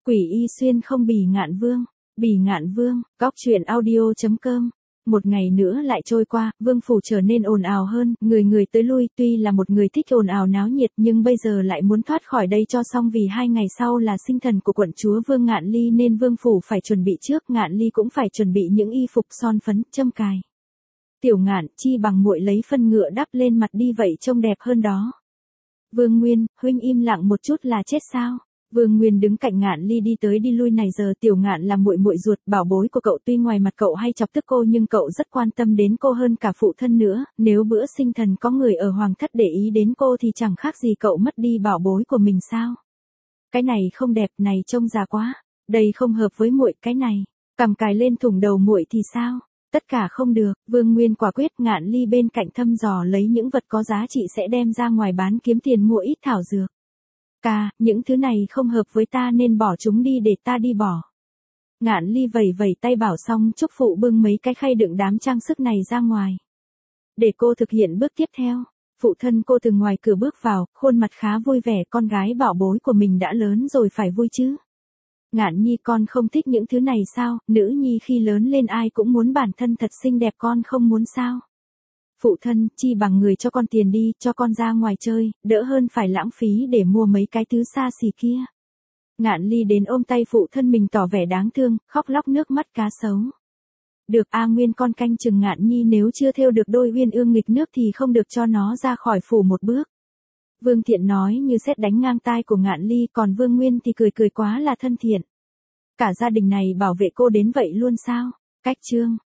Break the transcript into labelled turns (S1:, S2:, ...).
S1: Quỷ y xuyên không bỉ ngạn vương. Bỉ ngạn vương, góc truyện audio.com. Một ngày nữa lại trôi qua, vương phủ trở nên ồn ào hơn, người người tới lui, tuy là một người thích ồn ào náo nhiệt nhưng bây giờ lại muốn thoát khỏi đây cho xong vì 2 ngày sau là sinh thần của quận chúa Vương Ngạn Ly nên vương phủ phải chuẩn bị trước, Ngạn Ly cũng phải chuẩn bị những y phục son phấn, châm cài. Tiểu Ngạn, chi bằng muội lấy phân ngựa đắp lên mặt đi vậy trông đẹp hơn đó. Vương Nguyên, huynh im lặng một chút là chết sao? Vương Nguyên đứng cạnh Ngạn Ly đi tới đi lui này giờ Tiểu Ngạn là muội muội ruột bảo bối của cậu, tuy ngoài mặt cậu hay chọc tức cô nhưng cậu rất quan tâm đến cô hơn cả phụ thân nữa, nếu bữa sinh thần có người ở hoàng thất để ý đến cô thì chẳng khác gì cậu mất đi bảo bối của mình sao? Cái này không đẹp, này trông già quá, đây không hợp với muội, cái này, cằm cài lên thủng đầu muội thì sao? Tất cả không được, Vương Nguyên quả quyết. Ngạn Ly bên cạnh thăm dò lấy những vật có giá trị sẽ đem ra ngoài bán kiếm tiền mua ít thảo dược. Ca, những thứ này không hợp với ta nên bỏ chúng đi để ta đi bỏ. Ngạn Ly vẩy vẩy tay bảo xong chúc phụ bưng mấy cái khay đựng đám trang sức này ra ngoài. Để cô thực hiện bước tiếp theo. Phụ thân cô từ ngoài cửa bước vào, khuôn mặt khá vui vẻ, con gái bảo bối của mình đã lớn rồi phải vui chứ. Ngạn Nhi, con không thích những thứ này sao? Nữ nhi khi lớn lên ai cũng muốn bản thân thật xinh đẹp, con không muốn sao? Phụ thân, chi bằng người cho con tiền đi, cho con ra ngoài chơi, đỡ hơn phải lãng phí để mua mấy cái thứ xa xỉ kia. Ngạn Ly đến ôm tay phụ thân mình tỏ vẻ đáng thương, khóc lóc nước mắt cá sấu. Được A Nguyên, con canh chừng Ngạn Nhi, nếu chưa thêu được đôi uyên ương nghịch nước thì không được cho nó ra khỏi phủ một bước. Vương Thiện nói như sét đánh ngang tai của Ngạn Ly, còn Vương Nguyên thì cười cười quá là thân thiện. Cả gia đình này bảo vệ cô đến vậy luôn sao? Cách chương